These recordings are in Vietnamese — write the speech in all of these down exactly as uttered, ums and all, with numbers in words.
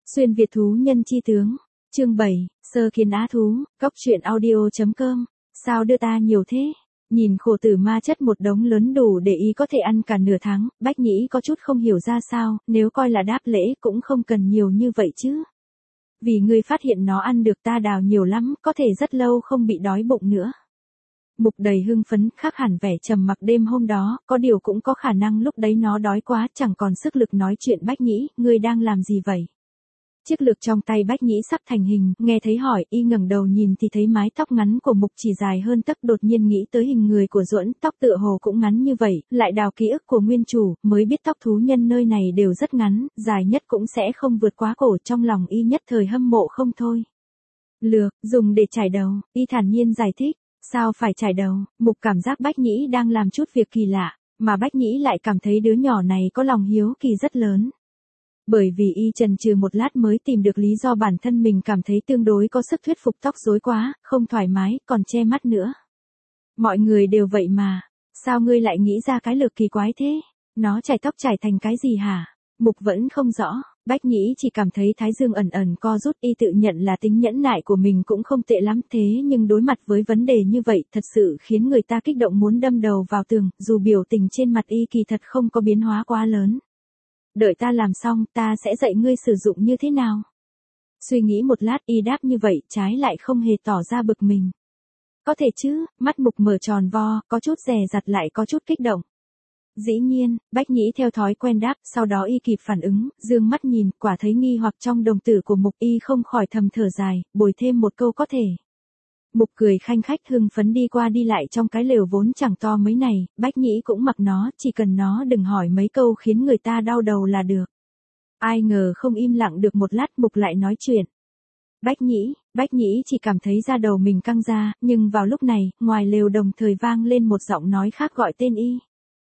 Xuyên Việt thú nhân chi tướng, chương bảy, sơ kiến á thú, cóc truyện audio.com, sao đưa ta nhiều thế? Nhìn khổ tử ma chất một đống lớn đủ để ý có thể ăn cả nửa tháng, Bách Nhĩ có chút không hiểu ra sao, nếu coi là đáp lễ cũng không cần nhiều như vậy chứ. Vì ngươi phát hiện nó ăn được ta đào nhiều lắm, có thể rất lâu không bị đói bụng nữa. Mục đầy hưng phấn, khác hẳn vẻ trầm mặc đêm hôm đó, có điều cũng có khả năng lúc đấy nó đói quá chẳng còn sức lực nói chuyện. Bách Nhĩ, ngươi đang làm gì vậy? Chiếc lược trong tay Bách Nhĩ sắp thành hình, nghe thấy hỏi, y ngẩng đầu nhìn thì thấy mái tóc ngắn của Mục chỉ dài hơn tấc, đột nhiên nghĩ tới hình người của Duẫn, tóc tựa hồ cũng ngắn như vậy, lại đào ký ức của nguyên chủ, mới biết tóc thú nhân nơi này đều rất ngắn, dài nhất cũng sẽ không vượt quá cổ, trong lòng y nhất thời hâm mộ không thôi. Lược, dùng để chải đầu, y thản nhiên giải thích, sao phải chải đầu? Mục cảm giác Bách Nhĩ đang làm chút việc kỳ lạ, mà Bách Nhĩ lại cảm thấy đứa nhỏ này có lòng hiếu kỳ rất lớn. Bởi vì y chần chừ một lát mới tìm được lý do bản thân mình cảm thấy tương đối có sức thuyết phục, tóc rối quá, không thoải mái, còn che mắt nữa. Mọi người đều vậy mà, sao ngươi lại nghĩ ra cái lược kỳ quái thế? Nó chải tóc chải thành cái gì hả? Mục vẫn không rõ, Bách Nhĩ chỉ cảm thấy thái dương ẩn ẩn co rút, y tự nhận là tính nhẫn nại của mình cũng không tệ lắm, thế nhưng đối mặt với vấn đề như vậy thật sự khiến người ta kích động muốn đâm đầu vào tường, dù biểu tình trên mặt y kỳ thật không có biến hóa quá lớn. Đợi ta làm xong, ta sẽ dạy ngươi sử dụng như thế nào. Suy nghĩ một lát y đáp như vậy, trái lại không hề tỏ ra bực mình. Có thể chứ, mắt Mục mở tròn vo, có chút dè dặt lại có chút kích động. Dĩ nhiên, Bách Nhĩ theo thói quen đáp, sau đó y kịp phản ứng, dương mắt nhìn, quả thấy nghi hoặc trong đồng tử của Mục, y không khỏi thầm thở dài, bồi thêm một câu có thể. Mục cười khanh khách hưng phấn đi qua đi lại trong cái lều vốn chẳng to mấy này, Bách Nhĩ cũng mặc nó, chỉ cần nó đừng hỏi mấy câu khiến người ta đau đầu là được. Ai ngờ không im lặng được một lát, Mục lại nói chuyện. Bách Nhĩ, Bách Nhĩ chỉ cảm thấy da đầu mình căng ra, nhưng vào lúc này, ngoài lều đồng thời vang lên một giọng nói khác gọi tên y.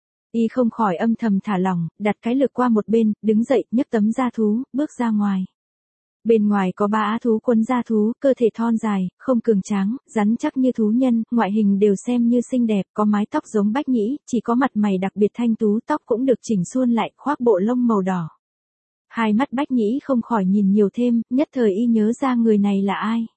Y không khỏi âm thầm thả lỏng, đặt cái lược qua một bên, đứng dậy, nhấc tấm da thú, bước ra ngoài. Bên ngoài có ba á thú quân da thú, cơ thể thon dài, không cường tráng, rắn chắc như thú nhân, ngoại hình đều xem như xinh đẹp, có mái tóc giống Bách Nhĩ, chỉ có mặt mày đặc biệt thanh tú, tóc cũng được chỉnh suôn lại, khoác bộ lông màu đỏ. Hai mắt Bách Nhĩ không khỏi nhìn nhiều thêm, nhất thời y nhớ ra người này là ai.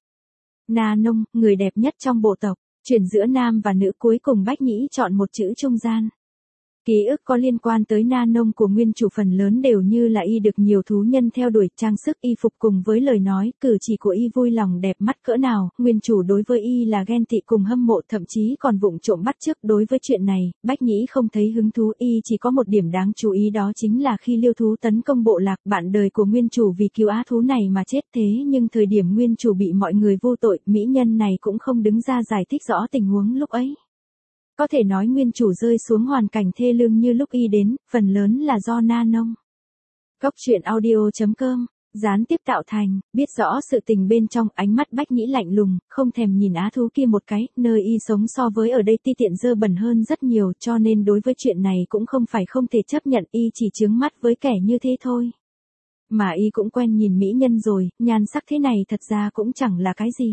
Na Nông, người đẹp nhất trong bộ tộc, chuyển giữa nam và nữ, cuối cùng Bách Nhĩ chọn một chữ trung gian. Ký ức có liên quan tới Na Nông của nguyên chủ phần lớn đều như là y được nhiều thú nhân theo đuổi, trang sức y phục cùng với lời nói, cử chỉ của y vui lòng đẹp mắt cỡ nào, nguyên chủ đối với y là ghen tị cùng hâm mộ, thậm chí còn vụng trộm bắt chước. Đối với chuyện này, Bách Nhĩ không thấy hứng thú, y chỉ có một điểm đáng chú ý, đó chính là khi Liêu thú tấn công bộ lạc, bạn đời của nguyên chủ vì cứu á thú này mà chết, thế nhưng thời điểm nguyên chủ bị mọi người vô tội, mỹ nhân này cũng không đứng ra giải thích rõ tình huống lúc ấy. Có thể nói nguyên chủ rơi xuống hoàn cảnh thê lương như lúc y đến, phần lớn là do Na Nông. Cóc truyện audio.com, gián tiếp tạo thành, biết rõ sự tình bên trong, ánh mắt Bách Nhĩ lạnh lùng, không thèm nhìn á thú kia một cái, nơi y sống so với ở đây ti tiện dơ bẩn hơn rất nhiều, cho nên đối với chuyện này cũng không phải không thể chấp nhận, y chỉ chướng mắt với kẻ như thế thôi. Mà y cũng quen nhìn mỹ nhân rồi, nhan sắc thế này thật ra cũng chẳng là cái gì.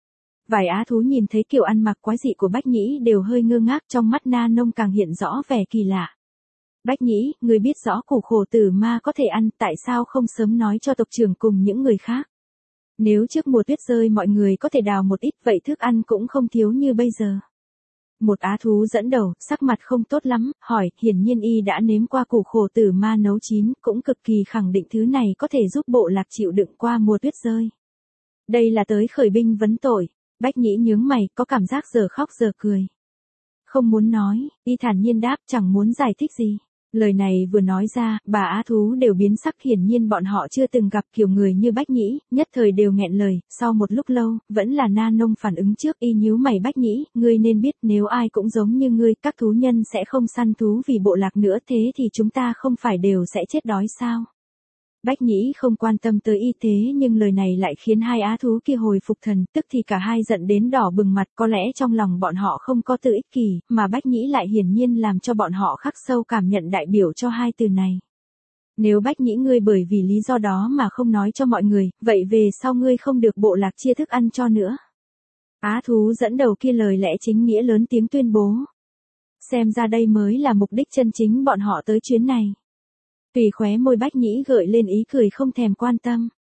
Vài á thú nhìn thấy kiểu ăn mặc quái dị của Bách Nhĩ đều hơi ngơ ngác, trong mắt Na Nông càng hiện rõ vẻ kỳ lạ. Bách Nhĩ, người biết rõ củ khổ tử ma có thể ăn, tại sao không sớm nói cho tộc trưởng cùng những người khác? Nếu trước mùa tuyết rơi mọi người có thể đào một ít, vậy thức ăn cũng không thiếu như bây giờ. Một á thú dẫn đầu, sắc mặt không tốt lắm, hỏi, hiển nhiên y đã nếm qua củ khổ tử ma nấu chín, cũng cực kỳ khẳng định thứ này có thể giúp bộ lạc chịu đựng qua mùa tuyết rơi. Đây là tới khởi binh vấn tội. Bách Nhĩ nhướng mày, có cảm giác giờ khóc giờ cười. Không muốn nói, y thản nhiên đáp, chẳng muốn giải thích gì. Lời này vừa nói ra, bà á thú đều biến sắc, hiển nhiên bọn họ chưa từng gặp kiểu người như Bách Nhĩ, nhất thời đều nghẹn lời. Sau một lúc lâu, vẫn là Na Nông phản ứng trước, y nhíu mày, Bách Nhĩ, ngươi nên biết nếu ai cũng giống như ngươi, các thú nhân sẽ không săn thú vì bộ lạc nữa, thế thì chúng ta không phải đều sẽ chết đói sao? Bách Nhĩ không quan tâm tới y thế nhưng lời này lại khiến hai á thú kia hồi phục thần, tức thì cả hai giận đến đỏ bừng mặt, có lẽ trong lòng bọn họ không có tự ích kỷ, mà Bách Nhĩ lại hiển nhiên làm cho bọn họ khắc sâu cảm nhận đại biểu cho hai từ này. Nếu Bách Nhĩ ngươi bởi vì lý do đó mà không nói cho mọi người, vậy về sau ngươi không được bộ lạc chia thức ăn cho nữa. Á thú dẫn đầu kia lời lẽ chính nghĩa lớn tiếng tuyên bố. Xem ra đây mới là mục đích chân chính bọn họ tới chuyến này. Tùy khóe môi Bách Nhĩ gợi lên ý cười không thèm quan tâm.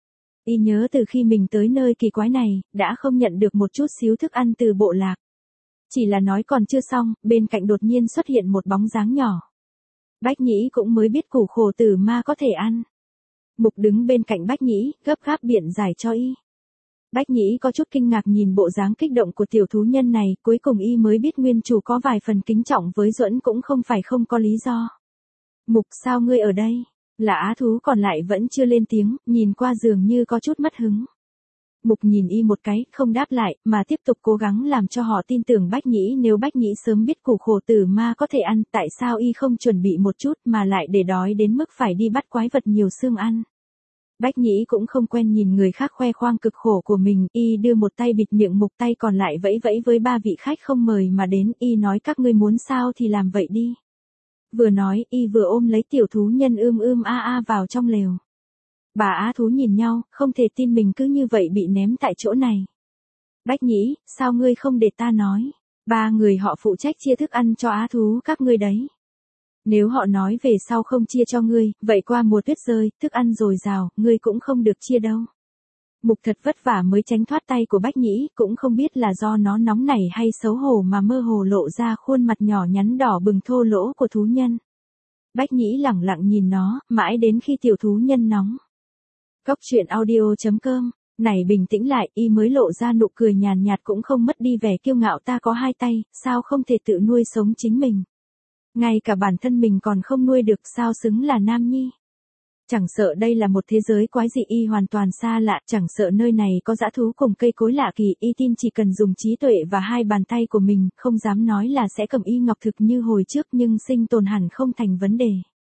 Y nhớ từ khi mình tới nơi kỳ quái này, đã không nhận được một chút xíu thức ăn từ bộ lạc. Chỉ là nói còn chưa xong, bên cạnh đột nhiên xuất hiện một bóng dáng nhỏ. Bách Nhĩ cũng mới biết củ khổ tử ma có thể ăn. Mục đứng bên cạnh Bách Nhĩ, gấp gáp biện giải cho y. Bách Nhĩ có chút kinh ngạc nhìn bộ dáng kích động của tiểu thú nhân này, cuối cùng y mới biết nguyên chủ có vài phần kính trọng với Duẫn cũng không phải không có lý do. Mục, sao ngươi ở đây? Là Á thú còn lại vẫn chưa lên tiếng, nhìn qua dường như có chút mất hứng. Mục nhìn y một cái, không đáp lại, mà tiếp tục cố gắng làm cho họ tin tưởng Bách Nhĩ. Nếu Bách Nhĩ sớm biết củ khổ tử ma có thể ăn, tại sao y không chuẩn bị một chút mà lại để đói đến mức phải đi bắt quái vật nhiều xương ăn. Bách Nhĩ cũng không quen nhìn người khác khoe khoang cực khổ của mình, y đưa một tay bịt miệng Mục, tay còn lại vẫy vẫy với ba vị khách không mời mà đến, y nói các ngươi muốn sao thì làm vậy đi. Vừa nói, y vừa ôm lấy tiểu thú nhân ưm ưm a a vào trong lều. Bà Á thú nhìn nhau, không thể tin mình cứ như vậy bị ném tại chỗ này. Bách Nhĩ, sao ngươi không để ta nói? Ba người họ phụ trách chia thức ăn cho Á thú các ngươi đấy. Nếu họ nói về sau không chia cho ngươi, vậy qua mùa tuyết rơi, thức ăn dồi dào, ngươi cũng không được chia đâu. Mục thật vất vả mới tránh thoát tay của Bách Nhĩ, cũng không biết là do nó nóng nảy hay xấu hổ mà mơ hồ lộ ra khuôn mặt nhỏ nhắn đỏ bừng thô lỗ của thú nhân. Bách Nhĩ lẳng lặng nhìn nó, mãi đến khi tiểu thú nhân nóng. Cốc truyện audio chấm com, này bình tĩnh lại, y mới lộ ra nụ cười nhàn nhạt cũng không mất đi vẻ kiêu ngạo, ta có hai tay, sao không thể tự nuôi sống chính mình. Ngay cả bản thân mình còn không nuôi được, sao xứng là nam nhi. Chẳng sợ đây là một thế giới quái dị, y hoàn toàn xa lạ, chẳng sợ nơi này có dã thú cùng cây cối lạ kỳ, y tin chỉ cần dùng trí tuệ và hai bàn tay của mình, không dám nói là sẽ cầm y ngọc thực như hồi trước, nhưng sinh tồn hẳn không thành vấn đề.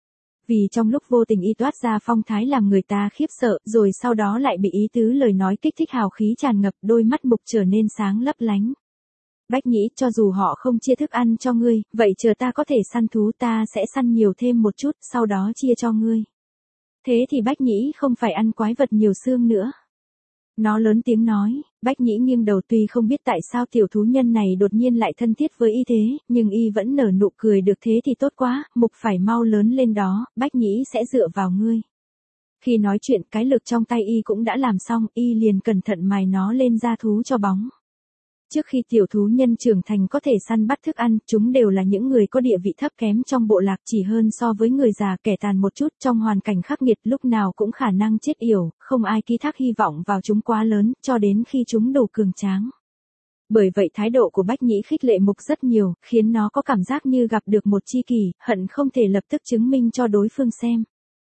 Vì trong lúc vô tình y toát ra phong thái làm người ta khiếp sợ, rồi sau đó lại bị ý tứ lời nói kích thích hào khí tràn ngập, đôi mắt Mục trở nên sáng lấp lánh. Bách Nhĩ, cho dù họ không chia thức ăn cho ngươi, vậy chờ ta có thể săn thú, ta sẽ săn nhiều thêm một chút, sau đó chia cho ngươi. Thế thì Bách Nhĩ không phải ăn quái vật nhiều xương nữa. Nó lớn tiếng nói. Bách Nhĩ nghiêng đầu, tuy không biết tại sao tiểu thú nhân này đột nhiên lại thân thiết với y thế, nhưng y vẫn nở nụ cười, được thế thì tốt quá, Mục phải mau lớn lên đó, Bách Nhĩ sẽ dựa vào ngươi. Khi nói chuyện, cái lực trong tay y cũng đã làm xong, y liền cẩn thận mài nó lên da thú cho bóng. Trước khi tiểu thú nhân trưởng thành có thể săn bắt thức ăn, chúng đều là những người có địa vị thấp kém trong bộ lạc, chỉ hơn so với người già kẻ tàn một chút, trong hoàn cảnh khắc nghiệt lúc nào cũng khả năng chết yểu, không ai ký thác hy vọng vào chúng quá lớn, cho đến khi chúng đủ cường tráng. Bởi vậy thái độ của Bách Nhĩ khích lệ Mục rất nhiều, khiến nó có cảm giác như gặp được một tri kỷ, hận không thể lập tức chứng minh cho đối phương xem.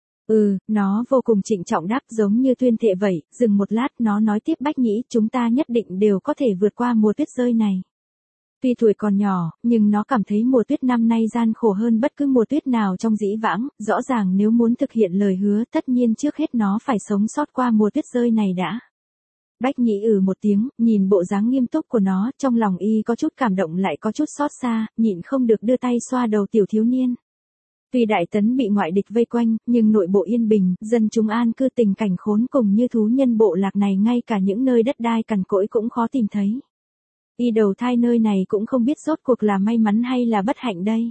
Ừ, nó vô cùng trịnh trọng đáp, giống như tuyên thệ vậy. Dừng một lát, nó nói tiếp, Bách Nhĩ, chúng ta nhất định đều có thể vượt qua mùa tuyết rơi này. Tuy tuổi còn nhỏ, nhưng nó cảm thấy mùa tuyết năm nay gian khổ hơn bất cứ mùa tuyết nào trong dĩ vãng, rõ ràng nếu muốn thực hiện lời hứa, tất nhiên trước hết nó phải sống sót qua mùa tuyết rơi này đã. Bách Nhĩ ừ một tiếng, nhìn bộ dáng nghiêm túc của nó, trong lòng y có chút cảm động lại có chút xót xa, nhịn không được đưa tay xoa đầu tiểu thiếu niên. Tuy Đại Tấn bị ngoại địch vây quanh, nhưng nội bộ yên bình, dân chúng an cư, tình cảnh khốn cùng như thú nhân bộ lạc này ngay cả những nơi đất đai cằn cỗi cũng khó tìm thấy. Y đầu thai nơi này cũng không biết rốt cuộc là may mắn hay là bất hạnh đây.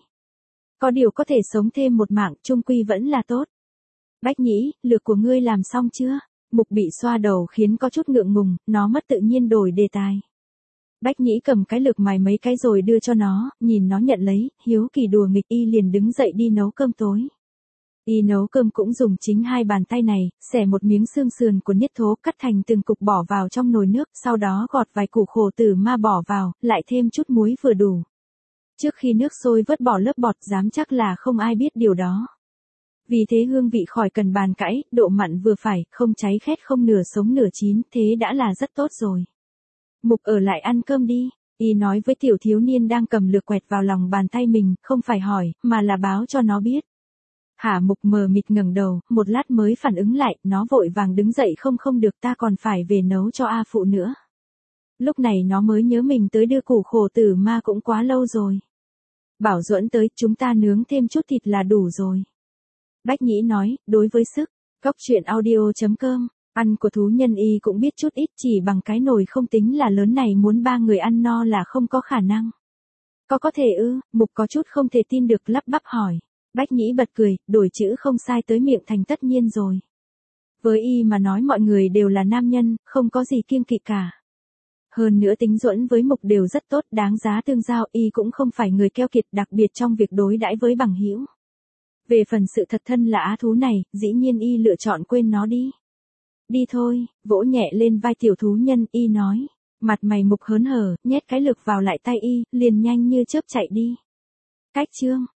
Có điều có thể sống thêm một mạng, chung quy vẫn là tốt. Bách Nhĩ, lược của ngươi làm xong chưa? Mục bị xoa đầu khiến có chút ngượng ngùng, nó mất tự nhiên đổi đề tài. Bách Nhĩ cầm cái lược mài mấy cái rồi đưa cho nó, nhìn nó nhận lấy, hiếu kỳ đùa nghịch, y liền đứng dậy đi nấu cơm tối. Y nấu cơm cũng dùng chính hai bàn tay này, xẻ một miếng xương sườn của niết thố, cắt thành từng cục bỏ vào trong nồi nước, sau đó gọt vài củ khổ tử ma bỏ vào, lại thêm chút muối vừa đủ. Trước khi nước sôi vớt bỏ lớp bọt, dám chắc là không ai biết điều đó. Vì thế hương vị khỏi cần bàn cãi, độ mặn vừa phải, không cháy khét không nửa sống nửa chín, thế đã là rất tốt rồi. Mục ở lại ăn cơm đi, y nói với tiểu thiếu niên đang cầm lược quẹt vào lòng bàn tay mình, không phải hỏi, mà là báo cho nó biết. Hả? Mục mờ mịt ngẩng đầu, một lát mới phản ứng lại, nó vội vàng đứng dậy, không không được, ta còn phải về nấu cho A Phụ nữa. Lúc này nó mới nhớ mình tới đưa củ khổ tử ma cũng quá lâu rồi. Bảo Duẫn tới, chúng ta nướng thêm chút thịt là đủ rồi. Bách Nhĩ nói, đối với sức, cốc truyện audio chấm com. Ăn của thú nhân y cũng biết chút ít, chỉ bằng cái nồi không tính là lớn này muốn ba người ăn no là không có khả năng. Có có thể ư? Mục có chút không thể tin được lắp bắp hỏi. Bách Nhĩ bật cười, đổi chữ không sai tới miệng thành tất nhiên rồi. Với y mà nói mọi người đều là nam nhân, không có gì kiêng kỵ cả. Hơn nữa tính Duẫn với Mục đều rất tốt, đáng giá tương giao, y cũng không phải người keo kiệt, đặc biệt trong việc đối đãi với bằng hữu. Về phần sự thật thân là á thú này, dĩ nhiên y lựa chọn quên nó đi. Đi thôi, vỗ nhẹ lên vai tiểu thú nhân, y nói. Mặt mày Mục hớn hở, nhét cái lược vào lại tay y, liền nhanh như chớp chạy đi. Cách chương